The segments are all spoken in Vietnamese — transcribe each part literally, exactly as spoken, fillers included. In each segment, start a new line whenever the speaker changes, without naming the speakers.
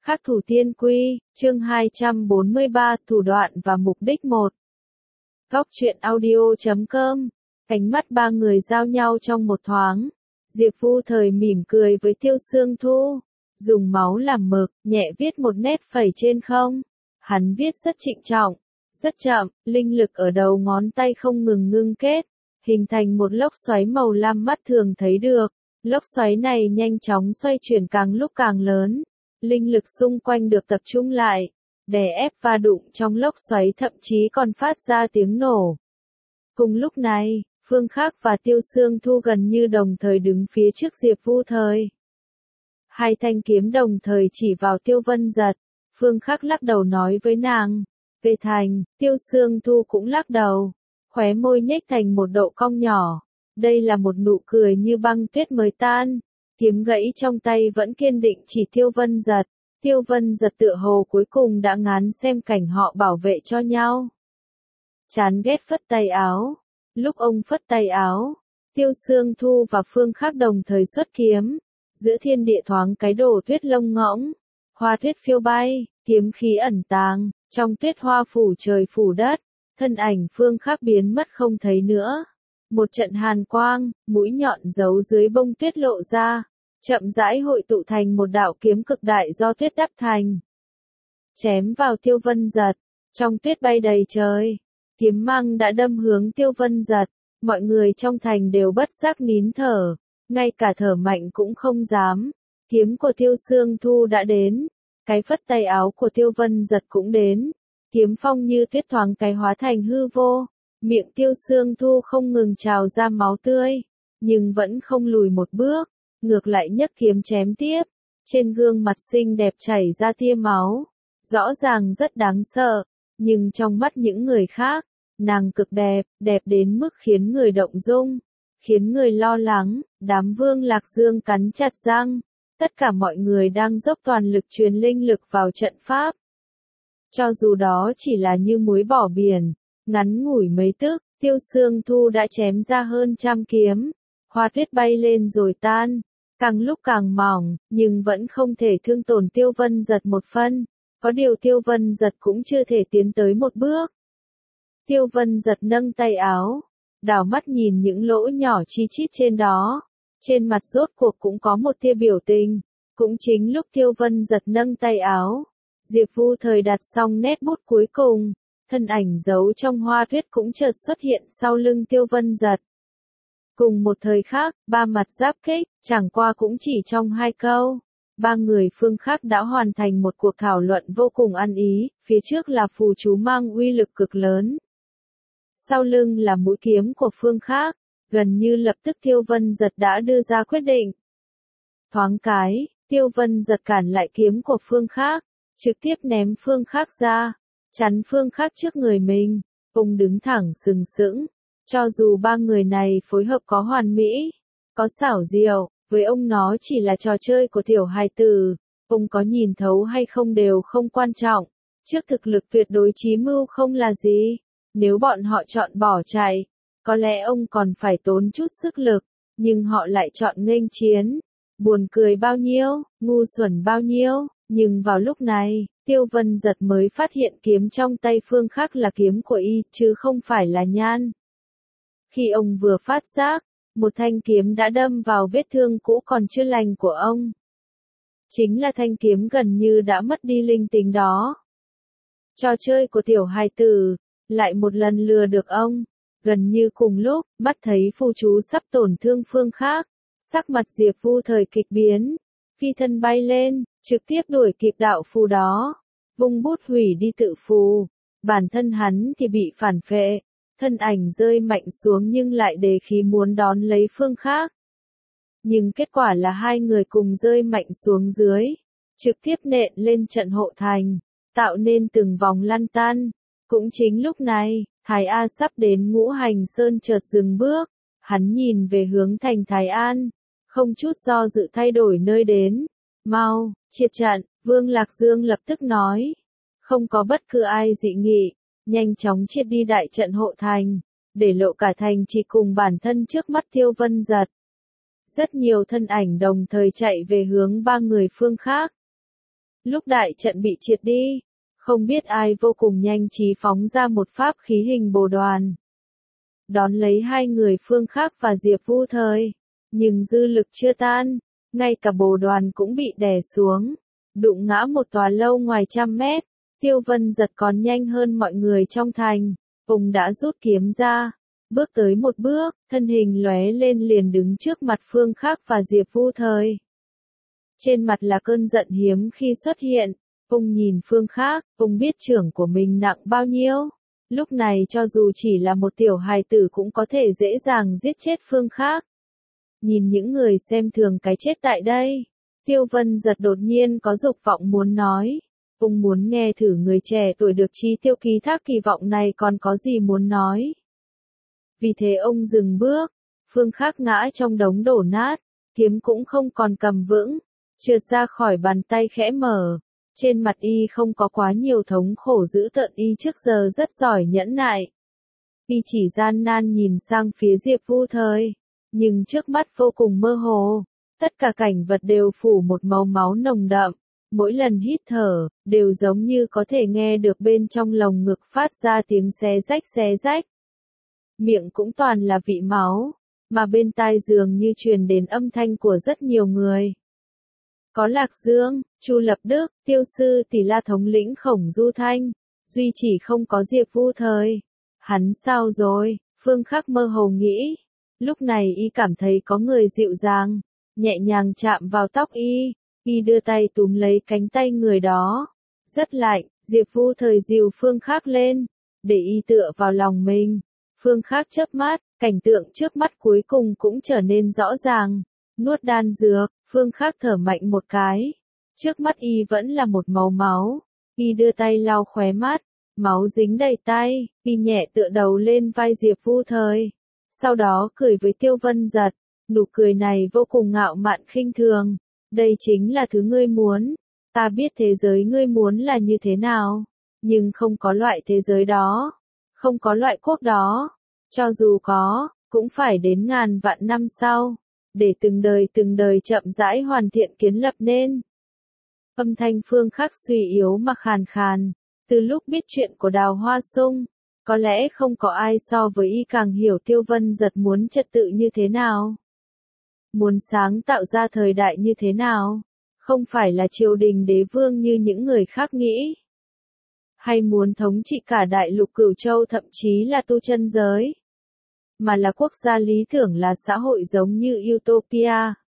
Khắc thủ tiên quy, chương hai trăm bốn mươi ba, thủ đoạn và mục đích một. Góc truyện audio chấm com, ánh mắt ba người giao nhau trong một thoáng. Diệp Vu Thời mỉm cười với Tiêu Sương Thu, dùng máu làm mực, nhẹ viết một nét phẩy trên không. Hắn viết rất trịnh trọng, rất chậm, linh lực ở đầu ngón tay không ngừng ngưng kết, hình thành một lốc xoáy màu lam mắt thường thấy được. Lốc xoáy này nhanh chóng xoay chuyển càng lúc càng lớn. Linh lực xung quanh được tập trung lại, đè ép va đụng trong lốc xoáy thậm chí còn phát ra tiếng nổ. Cùng lúc này, Phương Khắc và Tiêu Sương Thu gần như đồng thời đứng phía trước Diệp Vu Thời. Hai thanh kiếm đồng thời chỉ vào Tiêu Vân Giật, Phương Khắc lắc đầu nói với nàng, về thành, Tiêu Sương Thu cũng lắc đầu, khóe môi nhếch thành một độ cong nhỏ, đây là một nụ cười như băng tuyết mới tan. Kiếm gãy trong tay vẫn kiên định chỉ Tiêu Vân Giật. Tiêu Vân Giật tựa hồ cuối cùng đã ngán xem cảnh họ bảo vệ cho nhau. Chán ghét phất tay áo. Lúc ông phất tay áo, Tiêu Sương Thu và Phương Khắc đồng thời xuất kiếm. Giữa thiên địa thoáng cái đổ tuyết lông ngỗng. Hoa tuyết phiêu bay, kiếm khí ẩn tàng, trong tuyết hoa phủ trời phủ đất. Thân ảnh Phương Khắc biến mất không thấy nữa. Một trận hàn quang, mũi nhọn giấu dưới bông tuyết lộ ra. Chậm rãi hội tụ thành một đạo kiếm cực đại do tuyết đắp thành. Chém vào Tiêu Vân Giật, trong tuyết bay đầy trời. Kiếm mang đã đâm hướng Tiêu Vân Giật, mọi người trong thành đều bất giác nín thở, ngay cả thở mạnh cũng không dám. Kiếm của Tiêu Sương Thu đã đến, cái phất tay áo của Tiêu Vân Giật cũng đến. Kiếm phong như tuyết thoáng cái hóa thành hư vô, miệng Tiêu Sương Thu không ngừng trào ra máu tươi, nhưng vẫn không lùi một bước. Ngược lại nhấc kiếm chém tiếp, trên gương mặt xinh đẹp chảy ra tia máu, rõ ràng rất đáng sợ, nhưng trong mắt những người khác, nàng cực đẹp, đẹp đến mức khiến người động dung, khiến người lo lắng. Đám Vương Lạc Dương cắn chặt răng, tất cả mọi người đang dốc toàn lực truyền linh lực vào trận pháp. Cho dù đó chỉ là như muối bỏ biển, ngắn ngủi mấy tức, Tiêu Sương Thu đã chém ra hơn trăm kiếm, hoa tuyết bay lên rồi tan. Càng lúc càng mỏng, nhưng vẫn không thể thương tổn Tiêu Vân Giật một phân. Có điều Tiêu Vân Giật cũng chưa thể tiến tới một bước. Tiêu Vân Giật nâng tay áo, đảo mắt nhìn những lỗ nhỏ chi chít trên đó. Trên mặt rốt cuộc cũng có một tia biểu tình. Cũng chính lúc Tiêu Vân Giật nâng tay áo, Diệp Vu Thời đặt xong nét bút cuối cùng. Thân ảnh giấu trong hoa tuyết cũng chợt xuất hiện sau lưng Tiêu Vân Giật. Cùng một thời khác, ba mặt giáp kích, chẳng qua cũng chỉ trong hai câu. Ba người Phương Khắc đã hoàn thành một cuộc thảo luận vô cùng ăn ý, phía trước là phù chú mang uy lực cực lớn. Sau lưng là mũi kiếm của Phương Khắc, gần như lập tức Tiêu Vân Giật đã đưa ra quyết định. Thoáng cái, Tiêu Vân Giật cản lại kiếm của Phương Khắc, trực tiếp ném Phương Khắc ra, chắn Phương Khắc trước người mình, ông đứng thẳng sừng sững. Cho dù ba người này phối hợp có hoàn mỹ, có xảo diệu, với ông nó chỉ là trò chơi của tiểu hài tử, ông có nhìn thấu hay không đều không quan trọng, trước thực lực tuyệt đối chí mưu không là gì. Nếu bọn họ chọn bỏ chạy, có lẽ ông còn phải tốn chút sức lực, nhưng họ lại chọn nghênh chiến. Buồn cười bao nhiêu, ngu xuẩn bao nhiêu, nhưng vào lúc này, Tiêu Vân Giật mới phát hiện kiếm trong tay Phương Khắc là kiếm của y, chứ không phải là nhan. Khi ông vừa phát giác, một thanh kiếm đã đâm vào vết thương cũ còn chưa lành của ông. Chính là thanh kiếm gần như đã mất đi linh tính đó. Trò chơi của tiểu hài tử, lại một lần lừa được ông. Gần như cùng lúc, mắt thấy phù chú sắp tổn thương Phương Khắc, sắc mặt Diệp Vu Thời kịch biến, phi thân bay lên, trực tiếp đuổi kịp đạo phù đó, vung bút hủy đi tự phù. Bản thân hắn thì bị phản phệ. Thân ảnh rơi mạnh xuống nhưng lại đề khí muốn đón lấy Phương Khắc. Nhưng kết quả là hai người cùng rơi mạnh xuống dưới, trực tiếp nện lên trận hộ thành, tạo nên từng vòng lăn tăn. Cũng chính lúc này, Thái A sắp đến Ngũ Hành Sơn chợt dừng bước, hắn nhìn về hướng thành Thái An, không chút do dự thay đổi nơi đến. Mau, triệt trận, Vương Lạc Dương lập tức nói. Không có bất cứ ai dị nghị. Nhanh chóng triệt đi đại trận hộ thành, để lộ cả thành chỉ cùng bản thân trước mắt Tiêu Vân Giật. Rất nhiều thân ảnh đồng thời chạy về hướng ba người Phương Khắc. Lúc đại trận bị triệt đi, không biết ai vô cùng nhanh trí phóng ra một pháp khí hình bồ đoàn. Đón lấy hai người Phương Khắc và Diệp Vu Thời, nhưng dư lực chưa tan, ngay cả bồ đoàn cũng bị đè xuống, đụng ngã một tòa lâu ngoài trăm mét. Tiêu Vân Giật còn nhanh hơn mọi người trong thành, ông đã rút kiếm ra, bước tới một bước, thân hình lóe lên liền đứng trước mặt Phương Khắc và Diệp Vu Thời. Trên mặt là cơn giận hiếm khi xuất hiện, ông nhìn Phương Khắc, ông biết trưởng của mình nặng bao nhiêu. Lúc này cho dù chỉ là một tiểu hài tử cũng có thể dễ dàng giết chết Phương Khắc. Nhìn những người xem thường cái chết tại đây, Tiêu Vân Giật đột nhiên có dục vọng muốn nói. Ông muốn nghe thử người trẻ tuổi được Chí Tiêu ký thác kỳ vọng này còn có gì muốn nói. Vì thế ông dừng bước, Phương Khắc ngã trong đống đổ nát, kiếm cũng không còn cầm vững, trượt ra khỏi bàn tay khẽ mở. Trên mặt y không có quá nhiều thống khổ dữ tợn, y trước giờ rất giỏi nhẫn nại. Y chỉ gian nan nhìn sang phía Diệp Vu Thời, nhưng trước mắt vô cùng mơ hồ, tất cả cảnh vật đều phủ một màu máu nồng đậm. Mỗi lần hít thở, đều giống như có thể nghe được bên trong lồng ngực phát ra tiếng xé rách xé rách. Miệng cũng toàn là vị máu, mà bên tai dường như truyền đến âm thanh của rất nhiều người. Có Lạc Dương, Chu Lập Đức, Tiêu Sư Tỷ La thống lĩnh Khổng Du Thanh, duy chỉ không có Diệp Vu Thời. Hắn sao rồi? Phương Khắc mơ hồ nghĩ. Lúc này y cảm thấy có người dịu dàng, nhẹ nhàng chạm vào tóc y. Y đưa tay túm lấy cánh tay người đó. Rất lạnh, Diệp Vu Thời dìu Phương Khắc lên, để y tựa vào lòng mình. Phương Khắc chớp mắt, cảnh tượng trước mắt cuối cùng cũng trở nên rõ ràng. Nuốt đan dược, Phương Khắc thở mạnh một cái. Trước mắt y vẫn là một màu máu. Y đưa tay lau khóe mắt, máu dính đầy tay. Y nhẹ tựa đầu lên vai Diệp Vu Thời. Sau đó cười với Tiêu Vân Giật. Nụ cười này vô cùng ngạo mạn khinh thường. Đây chính là thứ ngươi muốn. Ta biết thế giới ngươi muốn là như thế nào. Nhưng không có loại thế giới đó. Không có loại quốc đó. Cho dù có, cũng phải đến ngàn vạn năm sau. Để từng đời từng đời chậm rãi hoàn thiện kiến lập nên. Âm thanh Phương Khắc suy yếu mà khàn khàn. Từ lúc biết chuyện của Đào Hoa Sung, có lẽ không có ai so với y càng hiểu Tiêu Vân Giật muốn trật tự như thế nào. Muốn sáng tạo ra thời đại như thế nào? Không phải là triều đình đế vương như những người khác nghĩ. Hay muốn thống trị cả đại lục Cửu Châu, thậm chí là tu chân giới. Mà là quốc gia lý tưởng, là xã hội giống như Utopia.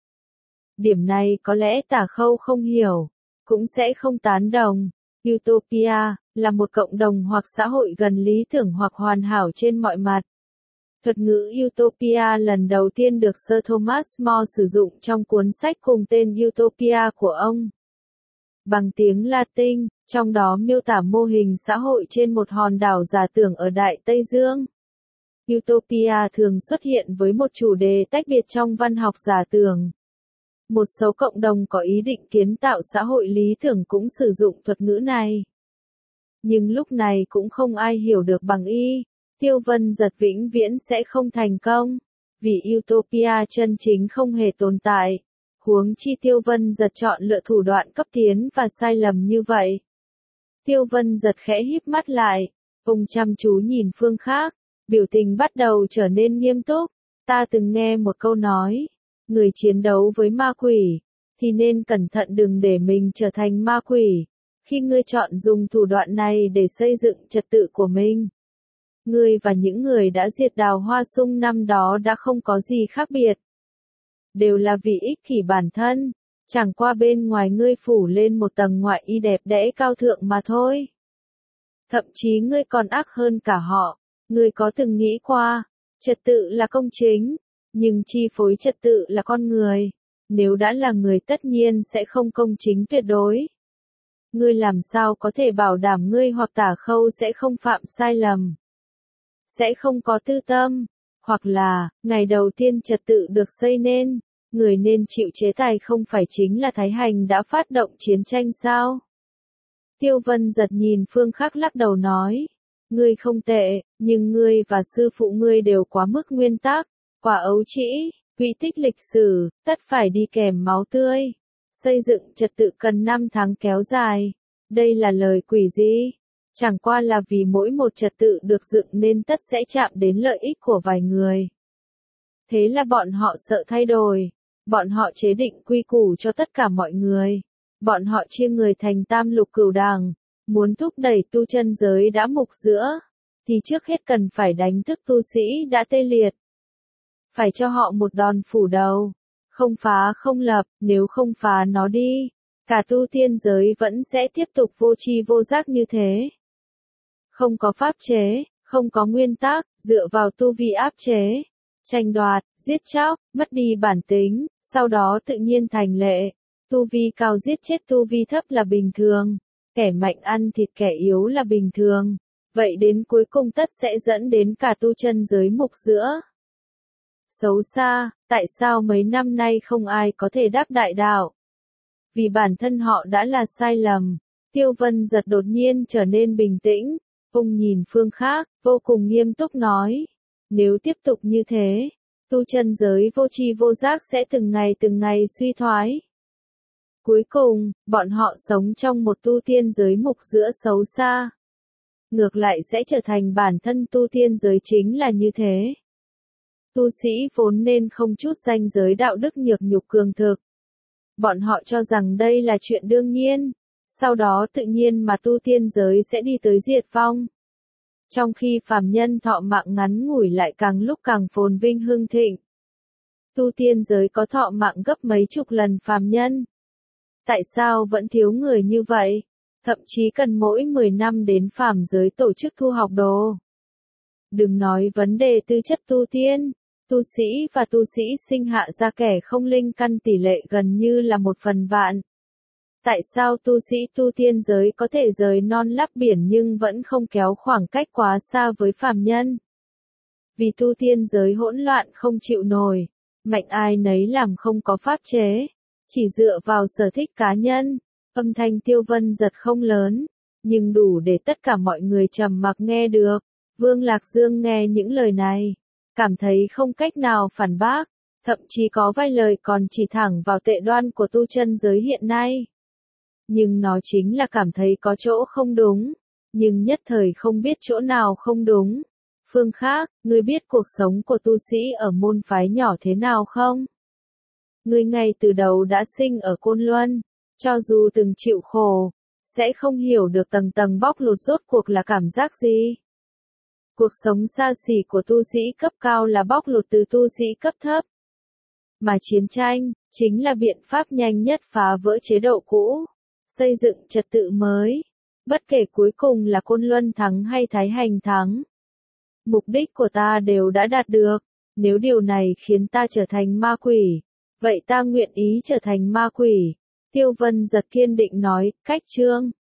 Điểm này có lẽ Tả Khâu không hiểu, cũng sẽ không tán đồng. Utopia là một cộng đồng hoặc xã hội gần lý tưởng hoặc hoàn hảo trên mọi mặt. Thuật ngữ Utopia lần đầu tiên được Sir Thomas More sử dụng trong cuốn sách cùng tên Utopia của ông. Bằng tiếng Latin, trong đó miêu tả mô hình xã hội trên một hòn đảo giả tưởng ở Đại Tây Dương. Utopia thường xuất hiện với một chủ đề tách biệt trong văn học giả tưởng. Một số cộng đồng có ý định kiến tạo xã hội lý tưởng cũng sử dụng thuật ngữ này. Nhưng lúc này cũng không ai hiểu được bằng y. Tiêu Vân Giật vĩnh viễn sẽ không thành công, vì Utopia chân chính không hề tồn tại. Huống chi Tiêu Vân Giật chọn lựa thủ đoạn cấp tiến và sai lầm như vậy. Tiêu Vân Giật khẽ híp mắt lại, ông chăm chú nhìn Phương Khắc, biểu tình bắt đầu trở nên nghiêm túc. Ta từng nghe một câu nói, người chiến đấu với ma quỷ, thì nên cẩn thận đừng để mình trở thành ma quỷ. Khi ngươi chọn dùng thủ đoạn này để xây dựng trật tự của mình, ngươi và những người đã diệt Đào Hoa Sung năm đó đã không có gì khác biệt. Đều là vì ích kỷ bản thân, chẳng qua bên ngoài ngươi phủ lên một tầng ngoại y đẹp đẽ cao thượng mà thôi. Thậm chí ngươi còn ác hơn cả họ. Ngươi có từng nghĩ qua, trật tự là công chính, nhưng chi phối trật tự là con người. Nếu đã là người tất nhiên sẽ không công chính tuyệt đối. Ngươi làm sao có thể bảo đảm ngươi hoặc Tả Khâu sẽ không phạm sai lầm, sẽ không có tư tâm, hoặc là, ngày đầu tiên trật tự được xây nên, người nên chịu chế tài không phải chính là Thái Hành đã phát động chiến tranh sao? Tiêu Vân Giật nhìn Phương Khắc lắc đầu nói, ngươi không tệ, nhưng ngươi và sư phụ ngươi đều quá mức nguyên tắc, quá ấu trĩ, quy tích lịch sử, tất phải đi kèm máu tươi. Xây dựng trật tự cần năm tháng kéo dài. Đây là lời quỷ gì? Chẳng qua là vì mỗi một trật tự được dựng nên tất sẽ chạm đến lợi ích của vài người. Thế là bọn họ sợ thay đổi. Bọn họ chế định quy củ cho tất cả mọi người. Bọn họ chia người thành tam lục cửu đảng. Muốn thúc đẩy tu chân giới đã mục giữa. Thì trước hết cần phải đánh thức tu sĩ đã tê liệt. Phải cho họ một đòn phủ đầu. Không phá không lập, nếu không phá nó đi. Cả tu tiên giới vẫn sẽ tiếp tục vô tri vô giác như thế. Không có pháp chế, không có nguyên tắc, dựa vào tu vi áp chế. Tranh đoạt, giết chóc, mất đi bản tính, sau đó tự nhiên thành lệ. Tu vi cao giết chết tu vi thấp là bình thường. Kẻ mạnh ăn thịt kẻ yếu là bình thường. Vậy đến cuối cùng tất sẽ dẫn đến cả tu chân giới mục giữa. Xấu xa, tại sao mấy năm nay không ai có thể đáp đại đạo? Vì bản thân họ đã là sai lầm. Tiêu Vân Giật đột nhiên trở nên bình tĩnh. Ông nhìn phương khác, vô cùng nghiêm túc nói. Nếu tiếp tục như thế, tu chân giới vô tri vô giác sẽ từng ngày từng ngày suy thoái. Cuối cùng, bọn họ sống trong một tu tiên giới mục giữa xấu xa. Ngược lại sẽ trở thành bản thân tu tiên giới chính là như thế. Tu sĩ vốn nên không chút ranh giới đạo đức nhược nhục cường thực. Bọn họ cho rằng đây là chuyện đương nhiên, sau đó tự nhiên mà tu tiên giới sẽ đi tới diệt vong. Trong khi phàm nhân thọ mạng ngắn ngủi lại càng lúc càng phồn vinh hưng thịnh. Tu tiên giới có thọ mạng gấp mấy chục lần phàm nhân. Tại sao vẫn thiếu người như vậy? Thậm chí cần mỗi mười năm đến phàm giới tổ chức thu học đồ. Đừng nói vấn đề tư chất tu tiên. Tu sĩ và tu sĩ sinh hạ ra kẻ không linh căn tỷ lệ gần như là một phần vạn. Tại sao tu sĩ tu tiên giới có thể rời non lấp biển nhưng vẫn không kéo khoảng cách quá xa với phàm nhân? Vì tu tiên giới hỗn loạn không chịu nổi, mạnh ai nấy làm không có pháp chế, chỉ dựa vào sở thích cá nhân. Âm thanh Tiêu Vân Giật không lớn, nhưng đủ để tất cả mọi người trầm mặc nghe được. Vương Lạc Dương nghe những lời này, cảm thấy không cách nào phản bác, thậm chí có vài lời còn chỉ thẳng vào tệ đoan của tu chân giới hiện nay. Nhưng nó chính là cảm thấy có chỗ không đúng, nhưng nhất thời không biết chỗ nào không đúng. Phương khác, ngươi biết cuộc sống của tu sĩ ở môn phái nhỏ thế nào không? Ngươi ngay từ đầu đã sinh ở Côn Luân, cho dù từng chịu khổ, sẽ không hiểu được tầng tầng bóc lột rốt cuộc là cảm giác gì. Cuộc sống xa xỉ của tu sĩ cấp cao là bóc lột từ tu sĩ cấp thấp. Mà chiến tranh, chính là biện pháp nhanh nhất phá vỡ chế độ cũ, xây dựng trật tự mới. Bất kể cuối cùng là Côn Luân thắng hay Thái Hành thắng. Mục đích của ta đều đã đạt được, nếu điều này khiến ta trở thành ma quỷ, vậy ta nguyện ý trở thành ma quỷ. Tiêu Vân Giật kiên định nói, cách chương.